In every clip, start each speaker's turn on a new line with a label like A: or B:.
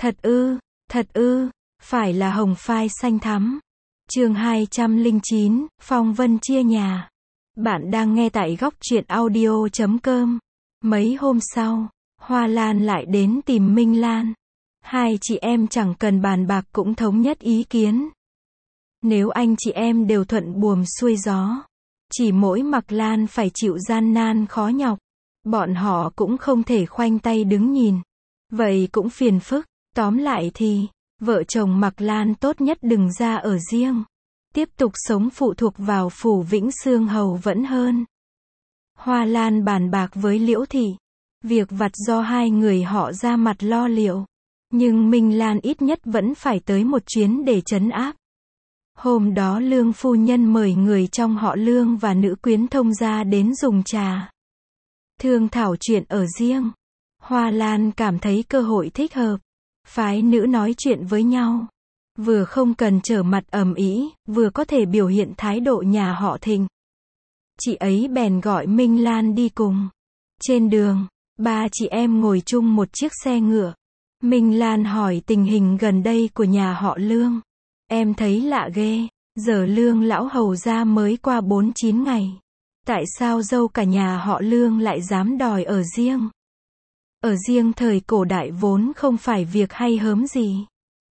A: Thật ư, phải là hồng phai xanh thắm. Chương 209, Phong Vân chia nhà. Bạn đang nghe tại góc truyện audio.com. Mấy hôm sau, Hoa Lan lại đến tìm Minh Lan. Hai chị em chẳng cần bàn bạc cũng thống nhất ý kiến. Nếu anh chị em đều thuận buồm xuôi gió, chỉ mỗi Mạc Lan phải chịu gian nan khó nhọc, bọn họ cũng không thể khoanh tay đứng nhìn. Vậy cũng phiền phức. Tóm lại thì, vợ chồng Mạc Lan tốt nhất đừng ra ở riêng. Tiếp tục sống phụ thuộc vào phủ Vĩnh Xương Hầu vẫn hơn. Hoa Lan bàn bạc với Liễu Thị. Việc vặt do hai người họ ra mặt lo liệu. Nhưng Minh Lan ít nhất vẫn phải tới một chuyến để trấn áp. Hôm đó Lương phu nhân mời người trong họ Lương và nữ quyến thông gia đến dùng trà. Thương thảo chuyện ở riêng. Hoa Lan cảm thấy cơ hội thích hợp. Phái nữ nói chuyện với nhau. Vừa không cần trở mặt ầm ĩ, vừa có thể biểu hiện thái độ nhà họ Thịnh. Chị ấy bèn gọi Minh Lan đi cùng. Trên đường, ba chị em ngồi chung một chiếc xe ngựa. Minh Lan hỏi tình hình gần đây của nhà họ Lương. Em thấy lạ ghê, giờ Lương lão hầu ra mới qua 49 ngày. Tại sao dâu cả nhà họ Lương lại dám đòi ở riêng? Ở riêng thời cổ đại vốn không phải việc hay hớm gì.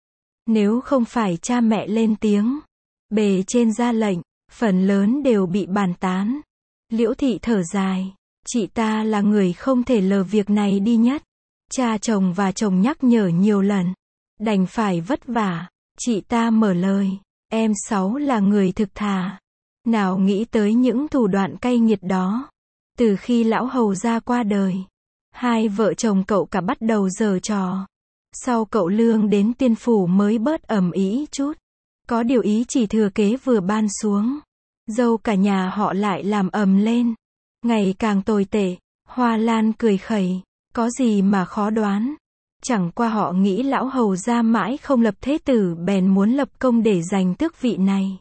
A: Nếu không phải cha mẹ lên tiếng, bề trên ra lệnh, phần lớn đều bị bàn tán. Liễu Thị thở dài, chị ta là người không thể lờ việc này đi nhất. Cha chồng và chồng nhắc nhở nhiều lần, đành phải vất vả. Chị ta mở lời, em Sáu là người thực thà. Nào nghĩ tới những thủ đoạn cay nghiệt đó. Từ khi lão hầu ra qua đời, hai vợ chồng cậu cả bắt đầu giở trò. Sau cậu Lương đến Tiên Phủ mới bớt ầm ĩ chút. Có điều ý chỉ thừa kế vừa ban xuống, dâu cả nhà họ lại làm ầm lên. Ngày càng tồi tệ. Hoa Lan cười khẩy, có gì mà khó đoán. Chẳng qua họ nghĩ lão hầu ra mãi không lập thế tử bèn muốn lập công để giành tước vị này.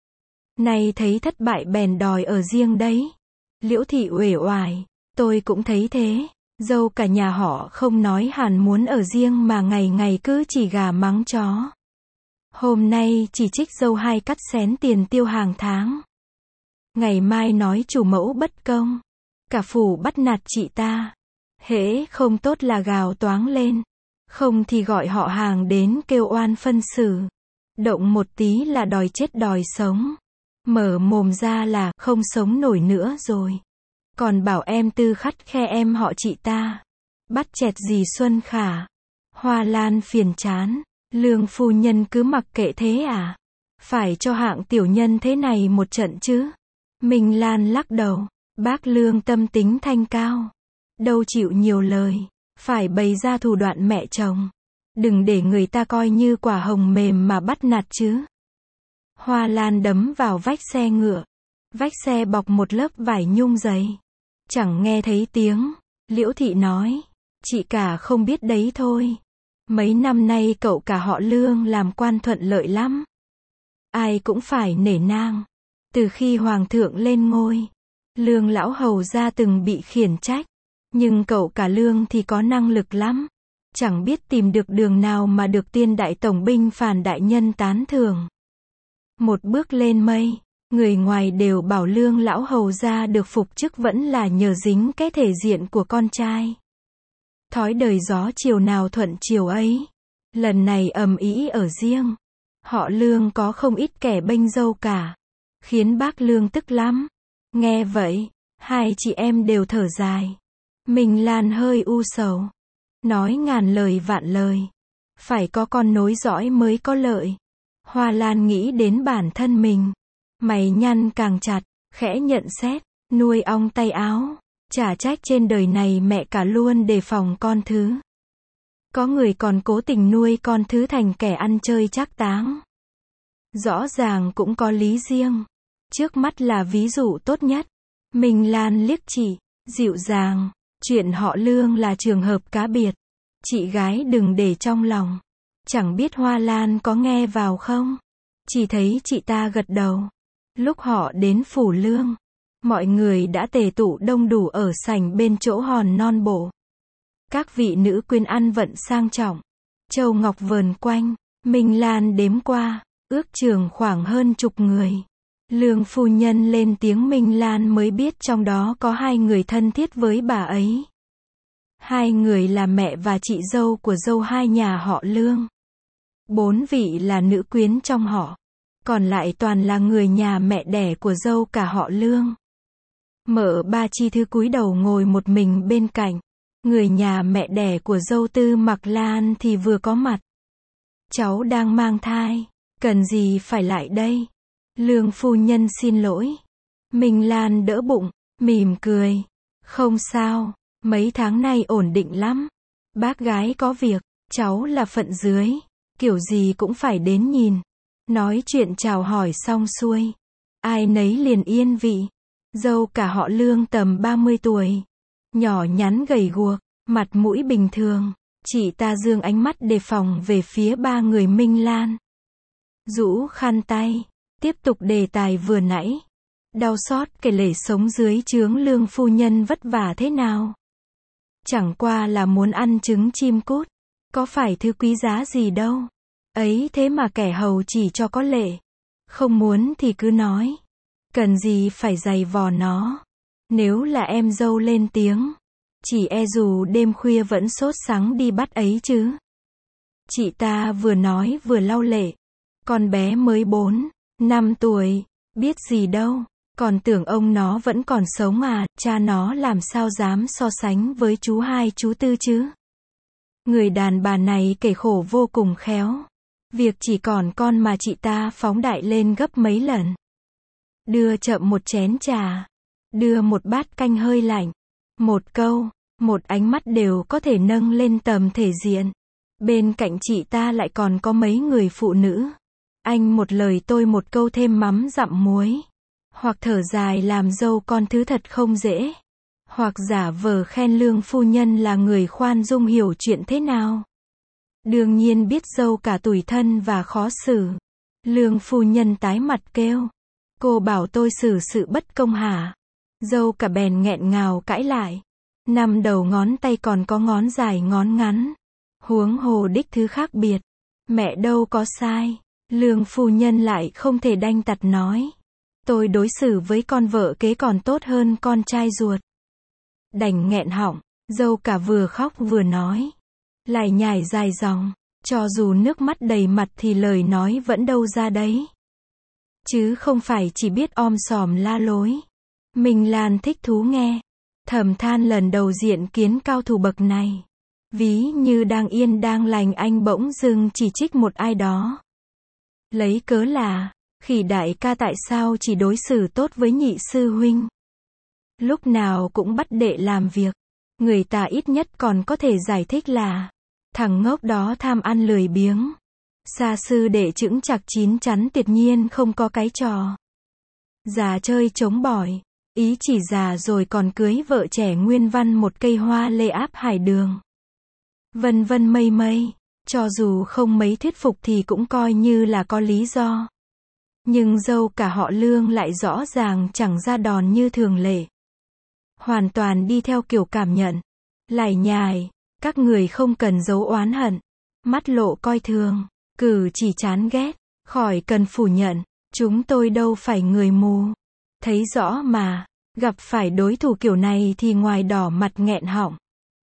A: Nay thấy thất bại bèn đòi ở riêng đấy. Liễu Thị uể oải, tôi cũng thấy thế. Dâu cả nhà họ không nói hẳn muốn ở riêng mà ngày ngày cứ chỉ gà mắng chó. Hôm nay chỉ trích dâu hai cắt xén tiền tiêu hàng tháng. Ngày mai nói chủ mẫu bất công. Cả phủ bắt nạt chị ta. Hễ không tốt là gào toáng lên. Không thì gọi họ hàng đến kêu oan phân xử. Động một tí là đòi chết đòi sống. Mở mồm ra là không sống nổi nữa rồi. Còn bảo em Tư khắt khe em họ chị ta. Bắt chẹt gì Xuân Khả. Hoa Lan phiền chán. Lương phu nhân cứ mặc kệ thế à? Phải cho hạng tiểu nhân thế này một trận chứ? Minh Lan lắc đầu. Bác Lương tâm tính thanh cao. Đâu chịu nhiều lời. Phải bày ra thủ đoạn mẹ chồng. Đừng để người ta coi như quả hồng mềm mà bắt nạt chứ. Hoa Lan đấm vào vách xe ngựa. Vách xe bọc một lớp vải nhung dày. Chẳng nghe thấy tiếng. Liễu Thị nói, chị cả không biết đấy thôi. Mấy năm nay cậu cả họ Lương làm quan thuận lợi lắm. Ai cũng phải nể nang. Từ khi hoàng thượng lên ngôi, Lương lão hầu ra từng bị khiển trách. Nhưng cậu cả Lương thì có năng lực lắm. Chẳng biết tìm được đường nào mà được tiên đại tổng binh Phàn đại nhân tán thưởng. Một bước lên mây. Người ngoài đều bảo Lương lão hầu ra được phục chức vẫn là nhờ dính cái thể diện của con trai. Thói đời gió chiều nào thuận chiều ấy. Lần này ầm ĩ ở riêng. Họ Lương có không ít kẻ bênh dâu cả. Khiến bác Lương tức lắm. Nghe vậy, hai chị em đều thở dài. Minh Lan hơi u sầu. Nói ngàn lời vạn lời. Phải có con nối dõi mới có lợi. Hoa Lan nghĩ đến bản thân mình. Mày nhăn càng chặt, khẽ nhận xét, nuôi ong tay áo. Chả trách trên đời này mẹ cả luôn đề phòng con thứ. Có người còn cố tình nuôi con thứ thành kẻ ăn chơi trác táng. Rõ ràng cũng có lý riêng. Trước mắt là ví dụ tốt nhất. Minh Lan liếc chị, dịu dàng. Chuyện họ Lương là trường hợp cá biệt. Chị gái đừng để trong lòng. Chẳng biết Hoa Lan có nghe vào không? Chỉ thấy chị ta gật đầu. Lúc họ đến phủ Lương, mọi người đã tề tụ đông đủ ở sảnh bên chỗ hòn non bộ. Các vị nữ quyến ăn vận sang trọng. châu ngọc vờn quanh. Minh Lan đếm qua, ước chừng khoảng hơn chục người. Lương phu nhân lên tiếng Minh Lan mới biết trong đó có 2 người thân thiết với bà ấy. 2 người là mẹ và chị dâu của dâu 2 nhà họ Lương. 4 vị là nữ quyến trong họ. Còn lại toàn là người nhà mẹ đẻ của dâu cả họ Lương. Mợ Ba Chi Thư cúi đầu ngồi một mình bên cạnh. Người nhà mẹ đẻ của dâu Tư Mặc Lan thì vừa có mặt. Cháu đang mang thai, cần gì phải lại đây? Lương phu nhân xin lỗi. Minh Lan đỡ bụng, mỉm cười. Không sao, mấy tháng nay ổn định lắm. Bác gái có việc, cháu là phận dưới, kiểu gì cũng phải đến nhìn. Nói chuyện chào hỏi xong xuôi, ai nấy liền yên vị. Dâu cả họ Lương tầm 30 tuổi, nhỏ nhắn gầy guộc, mặt mũi bình thường. Chị ta giương ánh mắt đề phòng về phía 3 người Minh Lan. Rũ khăn tay, tiếp tục đề tài vừa nãy. Đau xót kể lể sống dưới trướng Lương phu nhân vất vả thế nào. Chẳng qua là muốn ăn trứng chim cút, có phải thứ quý giá gì đâu. Ấy thế mà kẻ hầu chỉ cho có lệ. Không muốn thì cứ nói. Cần gì phải giày vò nó. Nếu là em dâu lên tiếng, chỉ e dù đêm khuya vẫn sốt sắng đi bắt ấy chứ. Chị ta vừa nói vừa lau lệ. Con bé mới 4, 5 tuổi, biết gì đâu. Còn tưởng ông nó vẫn còn sống à, cha nó làm sao dám so sánh với chú 2 chú Tư chứ. Người đàn bà này kể khổ vô cùng khéo. Việc chỉ còn con mà chị ta phóng đại lên gấp mấy lần. Đưa chậm một chén trà, đưa một bát canh hơi lạnh. Một câu, một ánh mắt đều có thể nâng lên tầm thể diện. Bên cạnh chị ta lại còn có mấy người phụ nữ. Anh một lời tôi một câu thêm mắm dặm muối. Hoặc thở dài làm dâu con thứ thật không dễ. Hoặc giả vờ khen Lương phu nhân là người khoan dung hiểu chuyện thế nào. Đương nhiên biết dâu cả tủi thân và khó xử. Lương phu nhân tái mặt kêu. Cô bảo tôi xử sự bất công hả? Dâu cả bèn nghẹn ngào cãi lại. 5 đầu ngón tay còn có ngón dài ngón ngắn. Huống hồ đích thứ khác biệt. Mẹ đâu có sai. Lương phu nhân lại không thể đanh tặt nói. Tôi đối xử với con vợ kế còn tốt hơn con trai ruột. Đành nghẹn họng, dâu cả vừa khóc vừa nói. Lại nhải dài dòng, cho dù nước mắt đầy mặt thì lời nói vẫn đâu ra đấy. Chứ không phải chỉ biết om sòm la lối. Minh Lan thích thú nghe. Thầm than lần đầu diện kiến cao thủ bậc này. Ví như đang yên đang lành anh bỗng dưng chỉ trích một ai đó. Lấy cớ là, khỉ đại ca tại sao chỉ đối xử tốt với nhị sư huynh. Lúc nào cũng bắt đệ làm việc. Người ta ít nhất còn có thể giải thích là, thằng ngốc đó tham ăn lười biếng. Xa sư đệ chững chạc chín chắn tuyệt nhiên không có cái trò. Già chơi chống bỏi. Ý chỉ già rồi còn cưới vợ trẻ nguyên văn một cây hoa lê áp hải đường. Vân vân mây mây. Cho dù không mấy thuyết phục thì cũng coi như là có lý do. Nhưng dâu cả họ Lương lại rõ ràng chẳng ra đòn như thường lệ. Hoàn toàn đi theo kiểu cảm nhận. Lải nhải, các người không cần giấu oán hận. Mắt lộ coi thường, cử chỉ chán ghét, khỏi cần phủ nhận. Chúng tôi đâu phải người mù. Thấy rõ mà, gặp phải đối thủ kiểu này thì ngoài đỏ mặt nghẹn họng.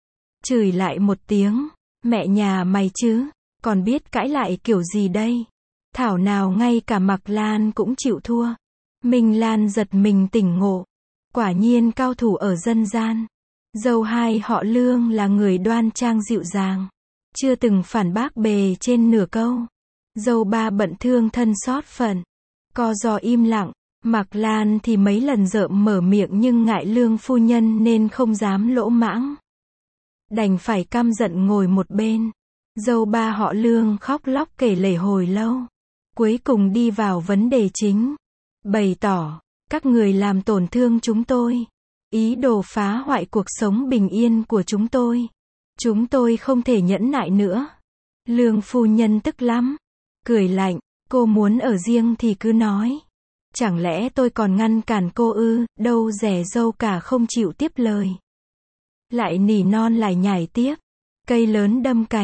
A: Chửi lại một tiếng, mẹ nhà mày chứ, còn biết cãi lại kiểu gì đây? Thảo nào ngay cả Mặc Lan cũng chịu thua. Minh Lan giật mình tỉnh ngộ. Quả nhiên cao thủ ở dân gian. Dâu 2 họ Lương là người đoan trang dịu dàng. Chưa từng phản bác bề trên nửa câu. Dâu 3 bận thương thân xót phận. Co giò im lặng. Mặc Lan thì mấy lần rợm mở miệng nhưng ngại Lương phu nhân nên không dám lỗ mãng. Đành phải căm giận ngồi một bên. Dâu 3 họ Lương khóc lóc kể lể hồi lâu. Cuối cùng đi vào vấn đề chính. Bày tỏ, các người làm tổn thương chúng tôi. Ý đồ phá hoại cuộc sống bình yên của chúng tôi. Chúng tôi không thể nhẫn nại nữa. Lương phu nhân tức lắm. Cười lạnh, cô muốn ở riêng thì cứ nói. Chẳng lẽ tôi còn ngăn cản cô ư, đâu rẻ dâu cả không chịu tiếp lời. Lại nỉ non lại nhải tiếp. Cây lớn đâm cành,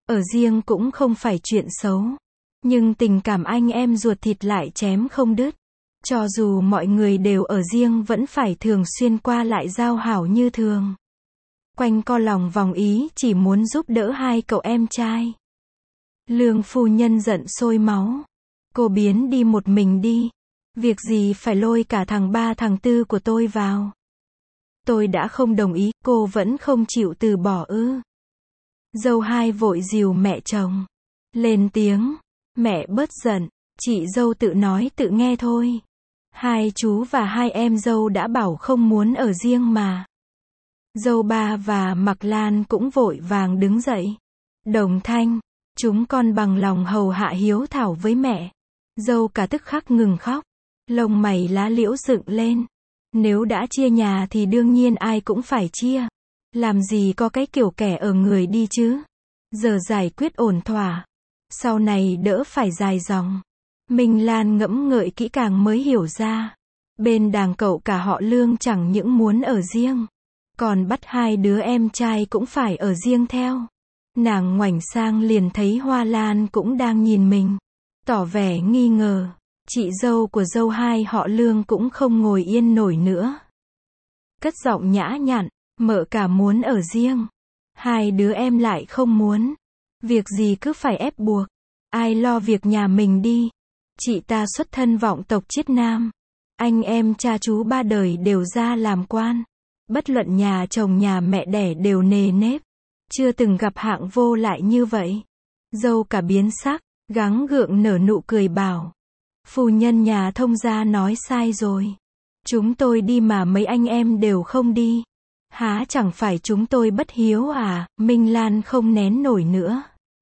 A: Ở riêng cũng không phải chuyện xấu. Nhưng tình cảm anh em ruột thịt lại chém không đứt. Cho dù mọi người đều ở riêng vẫn phải thường xuyên qua lại giao hảo như thường. Quanh co lòng vòng ý chỉ muốn giúp đỡ hai cậu em trai. Lương phu nhân giận sôi máu. Cô biến đi một mình đi. Việc gì phải lôi cả thằng ba thằng tư của tôi vào. Tôi đã không đồng ý, cô vẫn không chịu từ bỏ ư. Dâu hai vội dìu mẹ chồng. Lên tiếng. Mẹ bớt giận. Chị dâu tự nói tự nghe thôi. Hai chú và hai em dâu đã bảo không muốn ở riêng mà. Dâu ba và Mạc Lan cũng vội vàng đứng dậy. Đồng thanh. Chúng con bằng lòng hầu hạ hiếu thảo với mẹ. Dâu cả tức khắc ngừng khóc. Lông mày lá liễu dựng lên. Nếu đã chia nhà thì đương nhiên ai cũng phải chia. Làm gì có cái kiểu kẻ ở người đi chứ. Giờ giải quyết ổn thỏa. Sau này đỡ phải dài dòng. Minh Lan ngẫm ngợi kỹ càng mới hiểu ra. Bên đàng cậu cả họ Lương chẳng những muốn ở riêng. Còn bắt hai đứa em trai cũng phải ở riêng theo. Nàng ngoảnh sang liền thấy Hoa Lan cũng đang nhìn mình. Tỏ vẻ nghi ngờ. Chị dâu của dâu hai họ Lương cũng không ngồi yên nổi nữa. Cất giọng nhã nhặn. Mợ cả muốn ở riêng. Hai đứa em lại không muốn. Việc gì cứ phải ép buộc. Ai lo việc nhà mình đi. Chị ta xuất thân vọng tộc Chiết Nam. Anh em cha chú ba đời đều ra làm quan. Bất luận nhà chồng nhà mẹ đẻ đều nề nếp. Chưa từng gặp hạng vô lại như vậy. Dâu cả biến sắc, gắng gượng nở nụ cười bảo. Phu nhân nhà thông gia nói sai rồi. Chúng tôi đi mà mấy anh em đều không đi. Há chẳng phải chúng tôi bất hiếu à, Minh Lan không nén nổi nữa.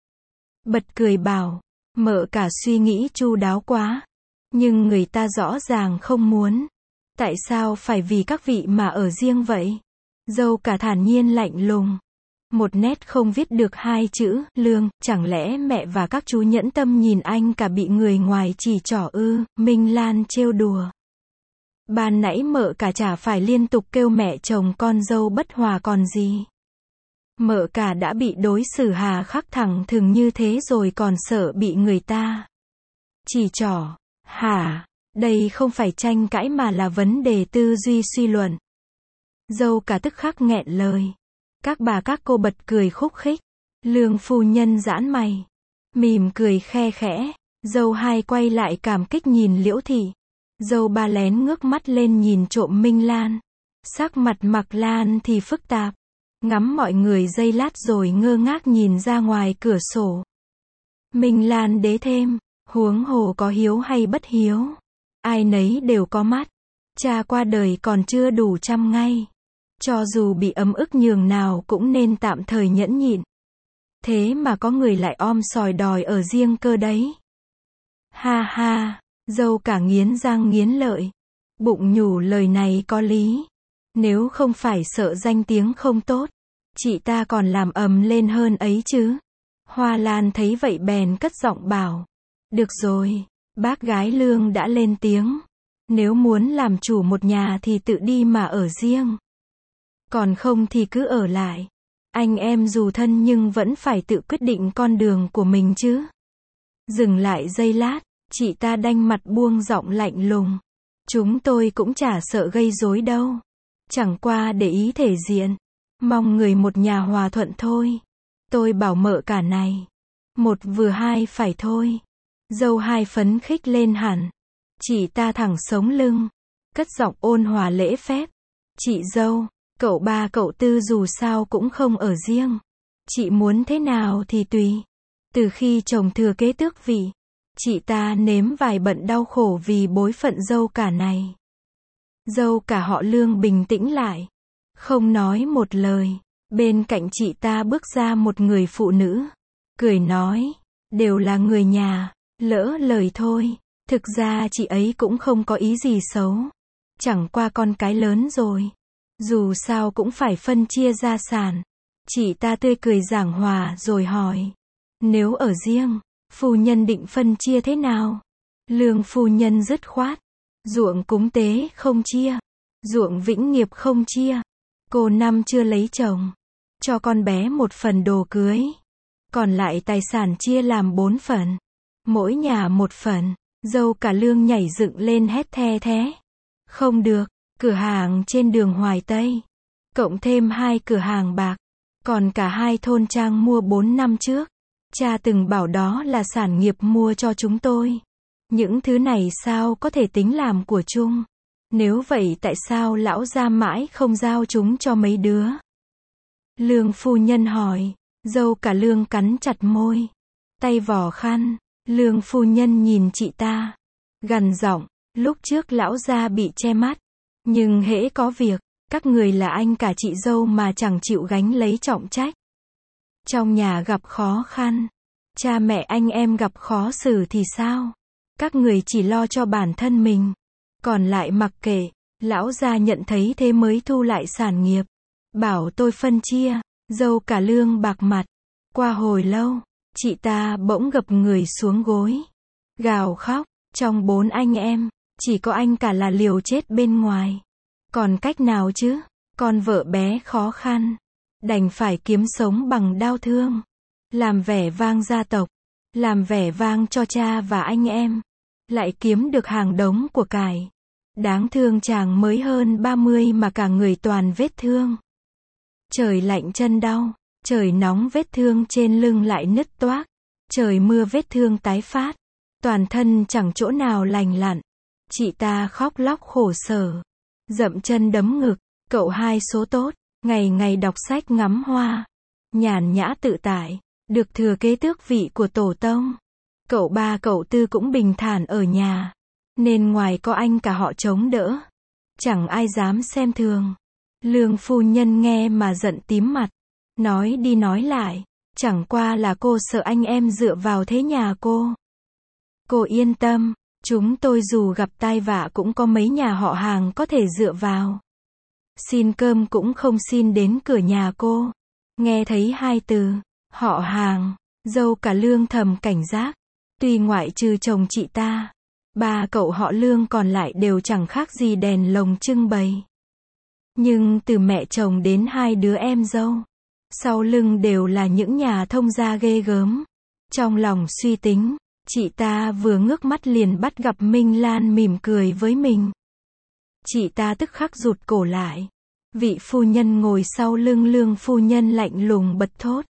A: Bật cười bảo, mợ cả suy nghĩ chu đáo quá. Nhưng người ta rõ ràng không muốn. Tại sao phải vì các vị mà ở riêng vậy? Dâu cả thản nhiên lạnh lùng. Một nét không viết được hai chữ, Lương, chẳng lẽ mẹ và các chú nhẫn tâm nhìn anh cả bị người ngoài chỉ trỏ ư, Minh Lan trêu đùa. Ban nãy mợ cả chả phải liên tục kêu mẹ chồng con dâu bất hòa còn gì. Mợ cả đã bị đối xử hà khắc thẳng thừng như thế rồi còn sợ bị người ta chỉ trỏ. Hả? Đây không phải tranh cãi mà là vấn đề tư duy suy luận. Dâu cả tức khắc nghẹn lời. Các bà các cô bật cười khúc khích. Lương phu nhân giãn mày. Mỉm cười khe khẽ. Dâu hai quay lại cảm kích nhìn Liễu Thị. Dâu ba lén ngước mắt lên nhìn trộm Minh Lan. Sắc mặt Mạc Lan thì phức tạp. Ngắm mọi người giây lát rồi ngơ ngác nhìn ra ngoài cửa sổ. Minh Lan đế thêm. Huống hồ có hiếu hay bất hiếu. Ai nấy đều có mắt. Cha qua đời còn chưa đủ trăm ngay. Cho dù bị ấm ức nhường nào cũng nên tạm thời nhẫn nhịn. Thế mà có người lại om sòi đòi ở riêng cơ đấy. Ha ha, dâu cả nghiến răng nghiến lợi. Bụng nhủ lời này có lý. Nếu không phải sợ danh tiếng không tốt, chị ta còn làm ầm lên hơn ấy chứ. Hoa Lan thấy vậy bèn cất giọng bảo. Được rồi, bác gái Lương đã lên tiếng. Nếu muốn làm chủ một nhà thì tự đi mà ở riêng. Còn không thì cứ ở lại. Anh em dù thân nhưng vẫn phải tự quyết định con đường của mình chứ. Dừng lại giây lát, chị ta đanh mặt buông giọng lạnh lùng. Chúng tôi cũng chả sợ gây rối đâu. Chẳng qua để ý thể diện. Mong người một nhà hòa thuận thôi. Tôi bảo mợ cả này. Một vừa hai phải thôi. Dâu hai phấn khích lên hẳn. Chị ta thẳng sống lưng. Cất giọng ôn hòa lễ phép. Chị dâu, cậu ba cậu tư dù sao cũng không ở riêng. Chị muốn thế nào thì tùy. Từ khi chồng thừa kế tước vị, chị ta nếm vài bận đau khổ vì bối phận dâu cả này. Dâu cả họ Lương bình tĩnh lại. Không nói một lời. Bên cạnh chị ta bước ra một người phụ nữ. Cười nói. Đều là người nhà. Lỡ lời thôi. Thực ra chị ấy cũng không có ý gì xấu. Chẳng qua con cái lớn rồi. Dù sao cũng phải phân chia gia sản. Chị ta tươi cười giảng hòa rồi hỏi. Nếu ở riêng, phu nhân định phân chia thế nào? Lương phu nhân dứt khoát. Ruộng cúng tế không chia. Ruộng vĩnh nghiệp không chia. Cô năm chưa lấy chồng. Cho con bé một phần đồ cưới. Còn lại tài sản chia làm 4 phần. Mỗi nhà 1 phần. Dâu cả Lương nhảy dựng lên hét the thé. Không được, cửa hàng trên đường Hoài Tây. Cộng thêm 2 cửa hàng bạc. Còn cả 2 thôn trang mua 4 năm trước. Cha từng bảo đó là sản nghiệp mua cho chúng tôi. Những thứ này sao có thể tính làm của chung? Nếu vậy tại sao lão gia mãi không giao chúng cho mấy đứa? Lương phu nhân hỏi. Dâu cả Lương cắn chặt môi. Tay vò khăn. Lương phu nhân nhìn chị ta. Gằn giọng. Lúc trước lão gia bị che mắt. Nhưng hễ có việc, các người là anh cả chị dâu mà chẳng chịu gánh lấy trọng trách. Trong nhà gặp khó khăn. Cha mẹ anh em gặp khó xử thì sao? Các người chỉ lo cho bản thân mình. Còn lại mặc kệ. Lão gia nhận thấy thế mới thu lại sản nghiệp. Bảo tôi phân chia. Dâu cả Lương bạc mặt. Qua hồi lâu, chị ta bỗng gập người xuống gối. Gào khóc. Trong 4 anh em, chỉ có anh cả là liều chết bên ngoài. Còn cách nào chứ? Con vợ bé khó khăn. Đành phải kiếm sống bằng đau thương. Làm vẻ vang gia tộc. Làm vẻ vang cho cha và anh em. Lại kiếm được hàng đống của cải. Đáng thương chàng mới hơn 30 mà cả người toàn vết thương. Trời lạnh chân đau. Trời nóng vết thương trên lưng lại nứt toác. Trời mưa vết thương tái phát. Toàn thân chẳng chỗ nào lành lặn. Chị ta khóc lóc khổ sở. Dậm chân đấm ngực. Cậu hai số tốt. Ngày ngày đọc sách ngắm hoa. Nhàn nhã tự tại. Được thừa kế tước vị của tổ tông. Cậu ba cậu tư cũng bình thản ở nhà. Nên ngoài có anh cả họ chống đỡ. Chẳng ai dám xem thường. Lương phu nhân nghe mà giận tím mặt. Nói đi nói lại. Chẳng qua là cô sợ anh em dựa vào thế nhà cô. Cô yên tâm. Chúng tôi dù gặp tai vạ cũng có mấy nhà họ hàng có thể dựa vào. Xin cơm cũng không xin đến cửa nhà cô. Nghe thấy 2 từ họ hàng, dâu cả Lương thầm cảnh giác. Tuy ngoại trừ chồng chị ta, 3 cậu họ Lương còn lại đều chẳng khác gì đèn lồng trưng bày. Nhưng từ mẹ chồng đến 2 đứa em dâu, sau lưng đều là những nhà thông gia ghê gớm. Trong lòng suy tính, chị ta vừa ngước mắt liền bắt gặp Minh Lan mỉm cười với mình. Chị ta tức khắc rụt cổ lại. Vị phu nhân ngồi sau lưng Lương phu nhân lạnh lùng bật thốt.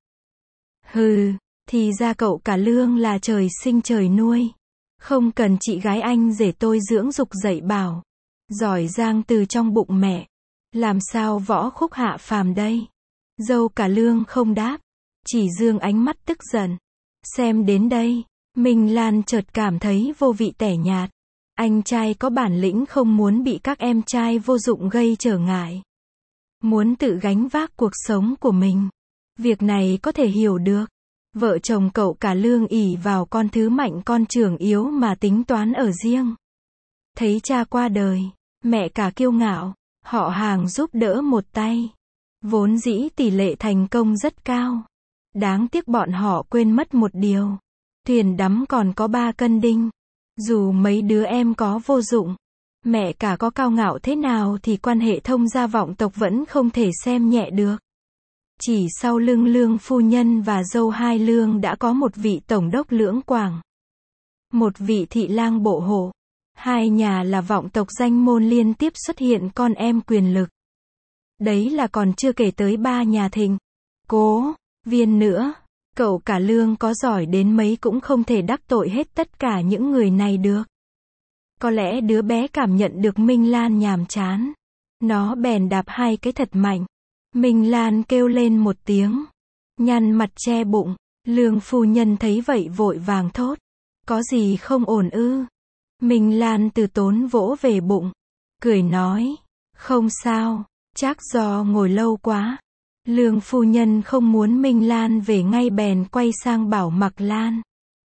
A: Hừ, thì ra cậu cả Lương là trời sinh trời nuôi. Không cần chị gái anh rể tôi dưỡng dục dạy bảo. Giỏi giang từ trong bụng mẹ. Làm sao võ khúc hạ phàm đây? Dâu cả Lương không đáp. Chỉ dương ánh mắt tức giận. Xem đến đây, Minh Lan chợt cảm thấy vô vị tẻ nhạt. Anh trai có bản lĩnh không muốn bị các em trai vô dụng gây trở ngại. Muốn tự gánh vác cuộc sống của mình. Việc này có thể hiểu được. Vợ chồng cậu cả Lương ỷ vào con thứ mạnh con trưởng yếu mà tính toán ở riêng. Thấy cha qua đời, mẹ cả kiêu ngạo, họ hàng giúp đỡ một tay. Vốn dĩ tỷ lệ thành công rất cao. Đáng tiếc bọn họ quên mất một điều. Thuyền đắm còn có 3 cân đinh. Dù mấy đứa em có vô dụng, mẹ cả có cao ngạo thế nào thì quan hệ thông gia vọng tộc vẫn không thể xem nhẹ được. Chỉ sau lưng Lương phu nhân và dâu hai Lương đã có một vị tổng đốc lưỡng quảng. Một vị thị lang bộ hộ. 2 nhà là vọng tộc danh môn liên tiếp xuất hiện con em quyền lực. Đấy là còn chưa kể tới 3 nhà Thịnh, Cố, Viên nữa. Cậu cả Lương có giỏi đến mấy cũng không thể đắc tội hết tất cả những người này được. Có lẽ đứa bé cảm nhận được Minh Lan nhàm chán. Nó bèn đạp 2 cái thật mạnh. Minh Lan kêu lên một tiếng. Nhăn mặt che bụng. Lương phu nhân thấy vậy vội vàng thốt. Có gì không ổn ư? Minh Lan từ tốn vỗ về bụng. Cười nói. Không sao. Chắc do ngồi lâu quá. Lương phu nhân không muốn Minh Lan về ngay bèn quay sang bảo Mặc Lan.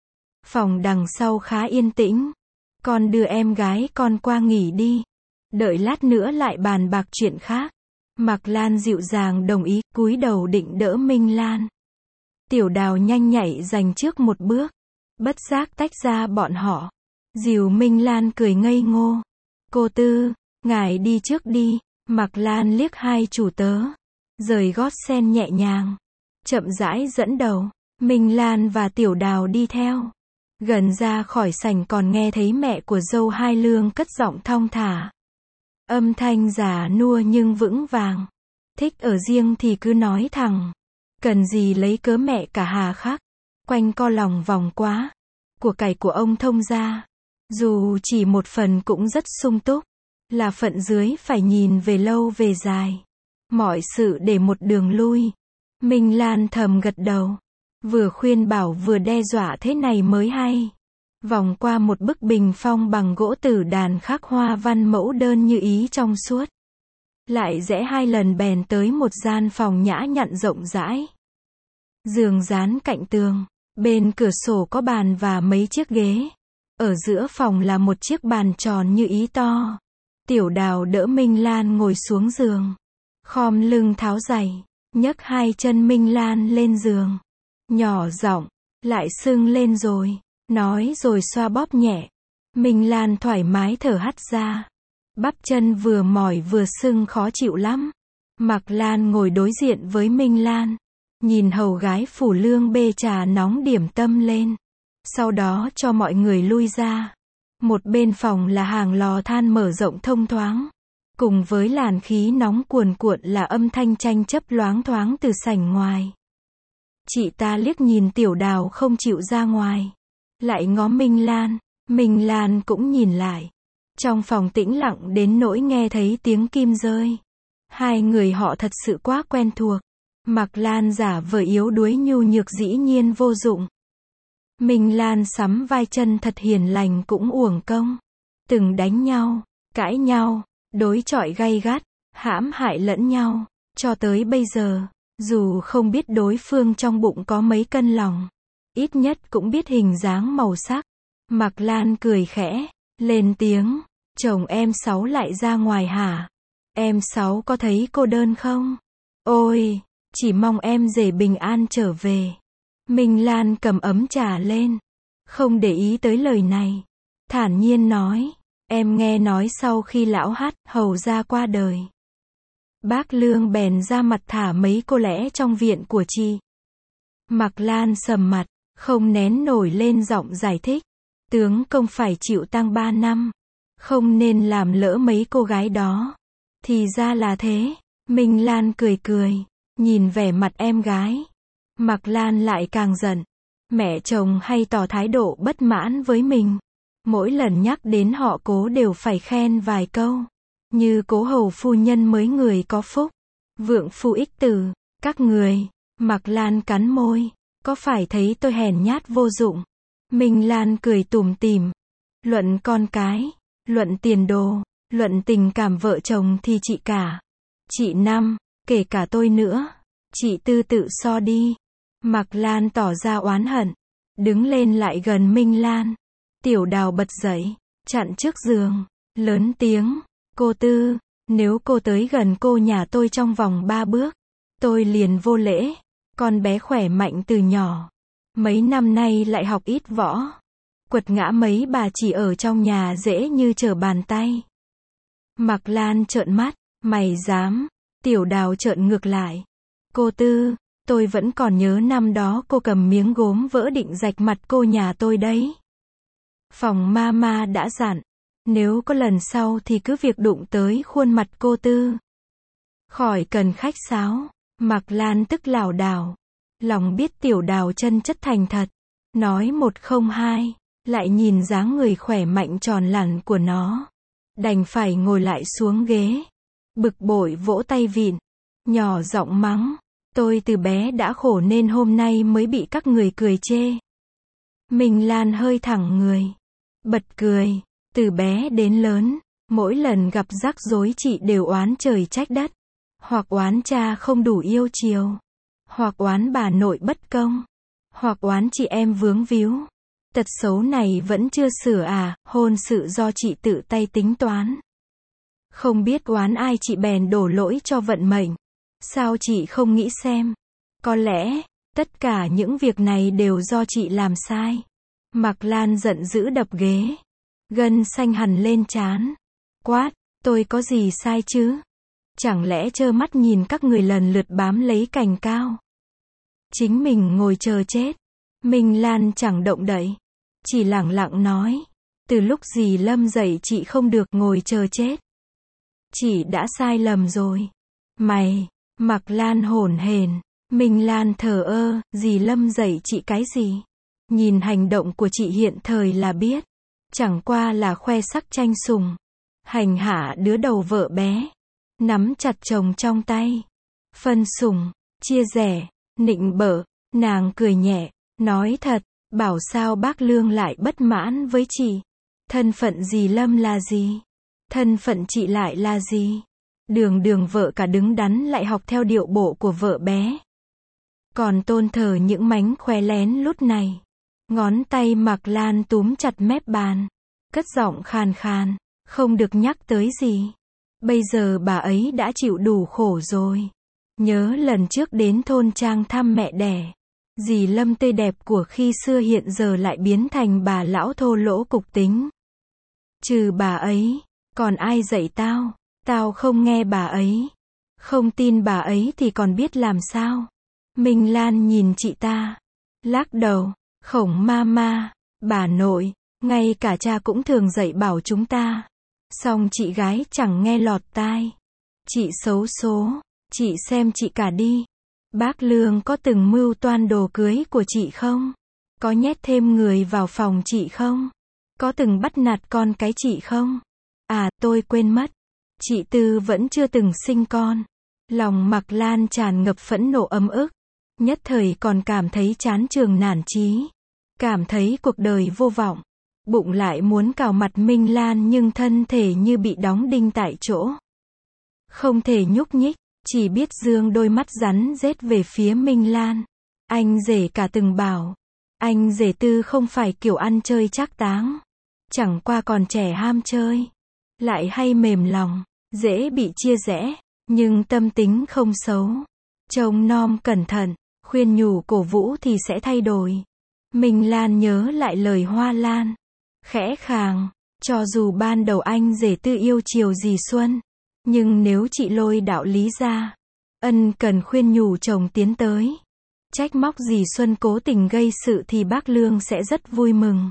A: Phòng đằng sau khá yên tĩnh. Con đưa em gái con qua nghỉ đi. Đợi lát nữa lại bàn bạc chuyện khác. Mặc Lan dịu dàng đồng ý, cúi đầu định đỡ Minh Lan. Tiểu Đào nhanh nhạy giành trước một bước. Bất giác tách ra bọn họ. Dìu Minh Lan cười ngây ngô. Cô Tư, ngài đi trước đi. Mặc Lan liếc 2 chủ tớ. Rời gót sen nhẹ nhàng. Chậm rãi dẫn đầu. Minh Lan và Tiểu Đào đi theo. Gần ra khỏi sảnh còn nghe thấy mẹ của dâu Hai Lương cất giọng thong thả. Âm thanh già nua nhưng vững vàng. Thích ở riêng thì cứ nói thẳng. Cần gì lấy cớ mẹ cả hà khắc. Quanh co lòng vòng quá. Của cải của ông Thông gia. Dù chỉ một phần cũng rất sung túc. Là phận dưới phải nhìn về lâu về dài. Mọi sự để một đường lui. Minh Lan thầm gật đầu. Vừa khuyên bảo vừa đe dọa thế này mới hay. Vòng qua một bức bình phong bằng gỗ tử đàn khắc hoa văn mẫu đơn như ý trong suốt. Lại rẽ 2 lần bèn tới một gian phòng nhã nhặn rộng rãi. Giường dán cạnh tường. Bên cửa sổ có bàn và mấy chiếc ghế. Ở giữa phòng là một chiếc bàn tròn như ý to. Tiểu Đào đỡ Minh Lan ngồi xuống giường. Khom lưng tháo giày. Nhấc 2 chân Minh Lan lên giường. Nhỏ giọng, lại sưng lên rồi. Nói rồi xoa bóp nhẹ. Minh Lan thoải mái thở hắt ra. Bắp chân vừa mỏi vừa sưng khó chịu lắm. Mạc Lan ngồi đối diện với Minh Lan. Nhìn hầu gái phủ lương bê trà nóng điểm tâm lên. Sau đó cho mọi người lui ra. Một bên phòng là hàng lò than mở rộng thông thoáng. Cùng với làn khí nóng cuồn cuộn là âm thanh tranh chấp loáng thoáng từ sảnh ngoài. Chị ta liếc nhìn Tiểu Đào không chịu ra ngoài. Lại ngó Minh Lan. Minh Lan cũng nhìn lại. Trong phòng tĩnh lặng đến nỗi nghe thấy tiếng kim rơi. 2 người họ thật sự quá quen thuộc. Mạc Lan giả vờ yếu đuối nhu nhược dĩ nhiên vô dụng. Minh Lan sắm vai chân thật hiền lành cũng uổng công. Từng đánh nhau, cãi nhau, đối chọi gay gắt, hãm hại lẫn nhau. Cho tới bây giờ, dù không biết đối phương trong bụng có mấy cân lòng, ít nhất cũng biết hình dáng màu sắc. Mạc Lan cười khẽ, lên tiếng, chồng em Sáu lại ra ngoài hả? Em Sáu có thấy cô đơn không? Ôi, chỉ mong em rể bình an trở về. Minh Lan cầm ấm trà lên, không để ý tới lời này. Thản nhiên nói, em nghe nói sau khi lão Hát hầu ra qua đời. Bác Lương bèn ra mặt thả mấy cô lẽ trong viện của chị. Mạc Lan sầm mặt, không nén nổi lên giọng giải thích. Tướng công phải chịu tang 3 năm. Không nên làm lỡ mấy cô gái đó. Thì ra là thế. Minh Lan cười cười, nhìn vẻ mặt em gái. Mạc Lan lại càng giận. Mẹ chồng hay tỏ thái độ bất mãn với mình. Mỗi lần nhắc đến họ Cố đều phải khen vài câu. Như Cố hầu phu nhân mới người có phúc. Vượng phu ích tử. Các người. Mạc Lan cắn môi. Có phải thấy tôi hèn nhát vô dụng? Minh Lan cười tủm tỉm. Luận con cái. Luận tiền đồ. Luận tình cảm vợ chồng thì chị cả. Chị Năm. Kể cả tôi nữa. Chị Tư tự so đi. Mạc Lan tỏ ra oán hận. Đứng lên lại gần Minh Lan. Tiểu Đào bật dậy. Chặn trước giường. Lớn tiếng. Cô Tư. Nếu cô tới gần cô nhà tôi trong vòng 3 bước. Tôi liền vô lễ. Con bé khỏe mạnh từ nhỏ. Mấy năm nay lại học ít võ. Quật ngã mấy bà chỉ ở trong nhà dễ như trở bàn tay. Mạc Lan trợn mắt. Mày dám? Tiểu Đào trợn ngược lại. Cô Tư. Tôi vẫn còn nhớ năm đó cô cầm miếng gốm vỡ định rạch mặt cô nhà tôi đấy. Phòng mama đã dặn. Nếu có lần sau thì cứ việc đụng tới khuôn mặt cô Tư. Khỏi cần khách sáo. Mạc Lan tức lảo đảo. Lòng biết Tiểu Đào chân chất thành thật. Nói 1 không 2. Lại nhìn dáng người khỏe mạnh tròn lẳn của nó. Đành phải ngồi lại xuống ghế. Bực bội vỗ tay vịn. Nhỏ giọng mắng. Tôi từ bé đã khổ nên hôm nay mới bị các người cười chê. Minh Lan hơi thẳng người. Bật cười. Từ bé đến lớn, mỗi lần gặp rắc rối chị đều oán trời trách đất. Hoặc oán cha không đủ yêu chiều. Hoặc oán bà nội bất công. Hoặc oán chị em vướng víu. Tật xấu này vẫn chưa sửa à, hôn sự do chị tự tay tính toán. Không biết oán ai chị bèn đổ lỗi cho vận mệnh. Sao chị không nghĩ xem? Có lẽ, tất cả những việc này đều do chị làm sai. Mạc Lan giận dữ đập ghế. Gân xanh hằn lên trán. Quát, tôi có gì sai chứ? Chẳng lẽ trơ mắt nhìn các người lần lượt bám lấy cành cao? chính mình ngồi chờ chết. Minh Lan chẳng động đậy, chỉ lẳng lặng nói, từ lúc dì Lâm dạy chị không được ngồi chờ chết. Chị đã sai lầm rồi. Mày, Mạc Lan hổn hển. Minh Lan thờ ơ, dì Lâm dạy chị cái gì? Nhìn hành động của chị hiện thời là biết. Chẳng qua là khoe sắc tranh sủng. Hành hạ đứa đầu vợ bé. Nắm chặt chồng trong tay. Phân sủng, chia rẽ, nịnh bợ. Nàng cười nhẹ, nói thật, bảo sao bác Lương lại bất mãn với chị. Thân phận dì Lâm là gì? Thân phận chị lại là gì? Đường vợ cả đứng đắn lại học theo điệu bộ của vợ bé. Còn tôn thờ những mánh khoe lén lút này. Ngón tay Mạc Lan túm chặt mép bàn. Cất giọng khàn khàn, không được nhắc tới gì. Bây giờ bà ấy đã chịu đủ khổ rồi. Nhớ lần trước đến thôn trang thăm mẹ đẻ. Dì Lâm tươi đẹp của khi xưa hiện giờ lại biến thành bà lão thô lỗ cục tính. Trừ bà ấy, còn ai dạy tao? Tao không nghe bà ấy. Không tin bà ấy thì còn biết làm sao? Minh Lan nhìn chị ta. Lắc đầu, Khổng mama, bà nội, ngay cả cha cũng thường dạy bảo chúng ta. Song chị gái chẳng nghe lọt tai. Chị xấu số, chị xem chị cả đi. Bác Lương có từng mưu toan đồ cưới của chị không? Có nhét thêm người vào phòng chị không? Có từng bắt nạt con cái chị không? À, tôi quên mất. Chị Tư vẫn chưa từng sinh con. Lòng Mạc Lan tràn ngập phẫn nộ ấm ức. Nhất thời còn cảm thấy chán chường nản chí. Cảm thấy cuộc đời vô vọng. Bụng lại muốn cào mặt Minh Lan nhưng thân thể như bị đóng đinh tại chỗ. Không thể nhúc nhích, chỉ biết dương đôi mắt rắn rết về phía Minh Lan. Anh rể cả từng bảo. Anh rể Tư không phải kiểu ăn chơi trác táng. Chẳng qua còn trẻ ham chơi. Lại hay mềm lòng, dễ bị chia rẽ, nhưng tâm tính không xấu. Trông nom cẩn thận, khuyên nhủ cổ vũ thì sẽ thay đổi. Minh Lan nhớ lại lời Hoa Lan. Khẽ khàng, cho dù ban đầu anh rể Tư yêu chiều dì Xuân. Nhưng nếu chị lôi đạo lý ra, ân cần khuyên nhủ chồng tiến tới. Trách móc dì Xuân cố tình gây sự thì bác Lương sẽ rất vui mừng.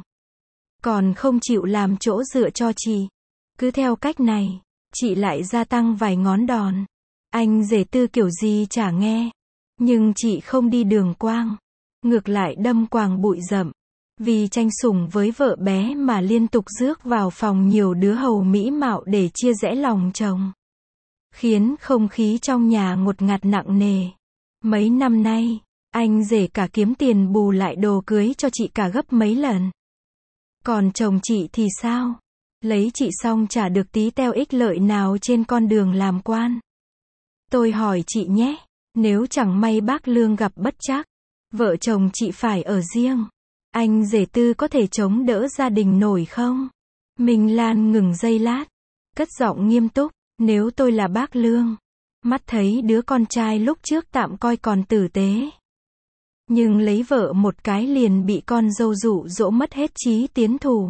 A: Còn không chịu làm chỗ dựa cho chị. Cứ theo cách này, chị lại gia tăng vài ngón đòn. Anh rể Tư kiểu gì chả nghe. Nhưng chị không đi đường quang. Ngược lại đâm quàng bụi rậm. Vì tranh sủng với vợ bé mà liên tục rước vào phòng nhiều đứa hầu mỹ mạo để chia rẽ lòng chồng. Khiến không khí trong nhà ngột ngạt nặng nề. Mấy năm nay, anh rể cả kiếm tiền bù lại đồ cưới cho chị cả gấp mấy lần. Còn chồng chị thì sao? Lấy chị xong chả được tí teo ích lợi nào trên con đường làm quan. Tôi hỏi chị nhé, nếu chẳng may bác Lương gặp bất trắc, vợ chồng chị phải ở riêng, anh rể Tư có thể chống đỡ gia đình nổi không? Minh Lan ngừng giây lát, cất giọng nghiêm túc, nếu tôi là bác Lương, mắt thấy đứa con trai lúc trước tạm coi còn tử tế. Nhưng lấy vợ một cái liền bị con dâu dụ dỗ mất hết chí tiến thủ.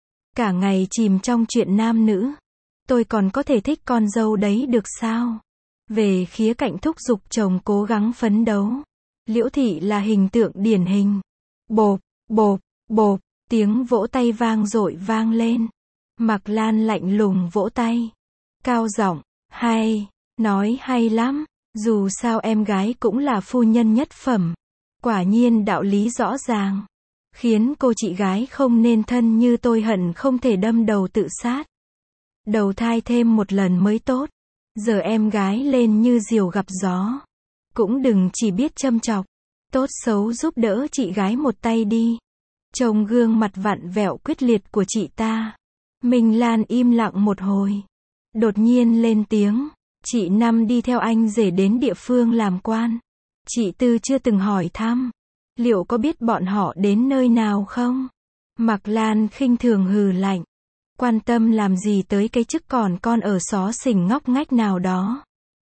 A: Cả ngày chìm trong chuyện nam nữ. Tôi còn có thể thích con dâu đấy được sao? Về khía cạnh thúc giục chồng cố gắng phấn đấu. Liễu Thị là hình tượng điển hình. Bộp, bộp, bộp, tiếng vỗ tay vang dội vang lên. Mạc Lan lạnh lùng vỗ tay. Cao giọng, hay, nói hay lắm. Dù sao em gái cũng là phu nhân nhất phẩm. Quả nhiên đạo lý rõ ràng. Khiến cô chị gái không nên thân như tôi hận không thể đâm đầu tự sát. Đầu thai thêm một lần mới tốt. Giờ em gái lên như diều gặp gió. Cũng đừng chỉ biết châm chọc. Tốt xấu giúp đỡ chị gái một tay đi. Trông gương mặt vặn vẹo quyết liệt của chị ta. Minh Lan im lặng một hồi. Đột nhiên lên tiếng. Chị Năm đi theo anh rể đến địa phương làm quan. Chị Tư chưa từng hỏi thăm. Liệu có biết bọn họ đến nơi nào không? Mạc Lan khinh thường hừ lạnh. Quan tâm làm gì tới cái chức còn con ở xó xỉnh ngóc ngách nào đó.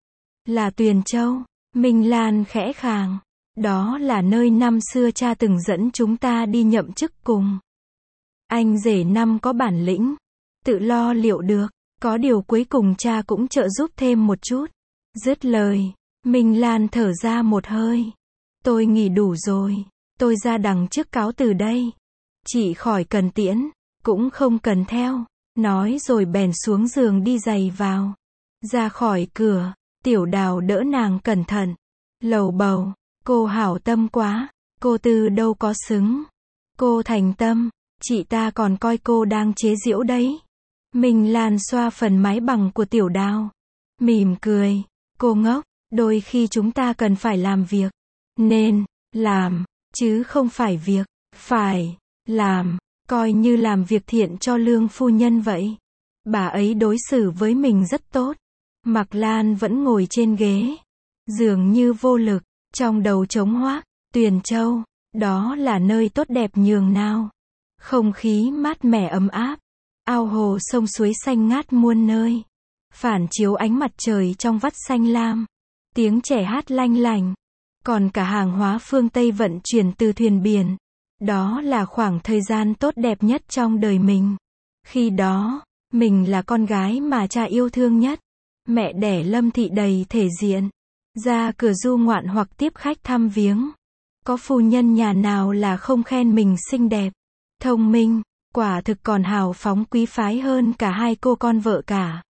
A: Là Tuyền Châu. Minh Lan khẽ khàng. Đó là nơi năm xưa cha từng dẫn chúng ta đi nhậm chức cùng. Anh rể Năm có bản lĩnh. Tự lo liệu được. Có điều cuối cùng cha cũng trợ giúp thêm một chút. Dứt lời. Minh Lan thở ra một hơi. Tôi nghỉ đủ rồi. Tôi ra đằng trước cáo từ đây. Chị khỏi cần tiễn, cũng không cần theo. Nói rồi bèn xuống giường đi giày vào. Ra khỏi cửa, Tiểu Đào đỡ nàng cẩn thận. Lầu bầu, cô hảo tâm quá. Cô Tư đâu có xứng. Cô thành tâm, chị ta còn coi cô đang chế giễu đấy. Mình Lan xoa phần mái bằng của Tiểu Đào. Mỉm cười, cô ngốc, đôi khi chúng ta cần phải làm việc. Nên, làm, chứ không phải việc, phải, làm, coi như làm việc thiện cho Lương phu nhân vậy. Bà ấy đối xử với mình rất tốt. Mạc Lan vẫn ngồi trên ghế, dường như vô lực, trong đầu trống hoác. Tuyền Châu, đó là nơi tốt đẹp nhường nào. Không khí mát mẻ ấm áp, ao hồ sông suối xanh ngát muôn nơi, phản chiếu ánh mặt trời trong vắt xanh lam, tiếng trẻ hát lanh lành, còn cả hàng hóa phương Tây vận chuyển từ thuyền biển. Đó là khoảng thời gian tốt đẹp nhất trong đời mình. Khi đó, mình là con gái mà cha yêu thương nhất. Mẹ đẻ Lâm Thị đầy thể diện, ra cửa du ngoạn hoặc tiếp khách thăm viếng. Có phu nhân nhà nào là không khen mình xinh đẹp, thông minh, quả thực còn hào phóng quý phái hơn cả hai cô con vợ cả.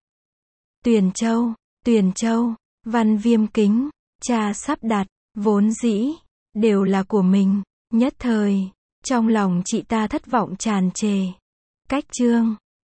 A: Tuyền Châu, Văn Viêm Kính, cha sắp đặt, vốn dĩ, đều là của mình. Nhất thời, trong lòng chị ta thất vọng tràn trề. Cách chương